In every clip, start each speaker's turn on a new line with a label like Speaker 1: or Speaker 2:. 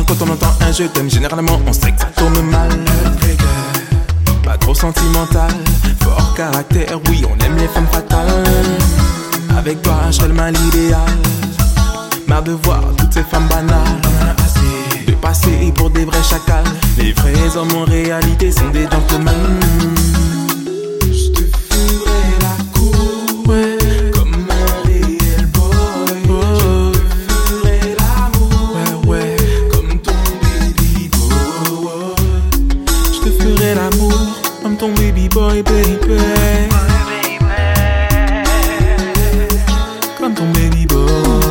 Speaker 1: quand on entend un je t'aime. Généralement on sait que ça tourne mal. Pas trop sentimental, fort caractère, oui on aime les femmes fatales. Avec toi je serai le mal idéal. Marre de voir toutes ces femmes banales, de passer pour des vrais chacals. Les vrais hommes en réalité sont des gentlemen. Je te ferai la cour, ouais, comme un réel boy. Je te ferai l'amour, ouais, ouais, comme ton baby boy. Je te ferai l'amour comme ton baby boy, baby. Comme ton baby boy.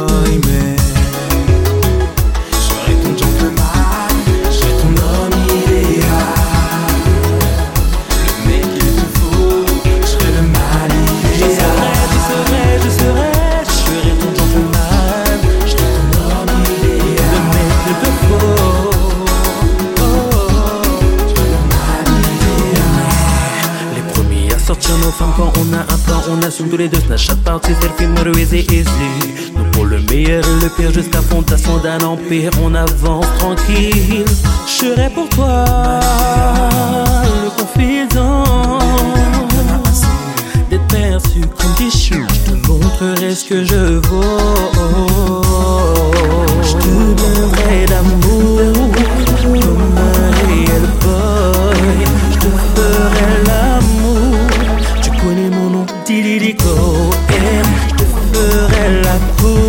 Speaker 2: Sortir nos femmes quand on a un plan, on assume tous les deux. Snapchat party, selfie, Maurice et Easy. Nous pour le meilleur et le pire, jusqu'à fondation d'un empire, on avance tranquille. Je serai pour toi le confident, d'être perçu comme des choux. Je te montrerai ce que je vaux. Je te donnerai d'amour comme un réel boy. Je te ferai l'amour. Connais mon nom, Dilico, je te ferai la cour.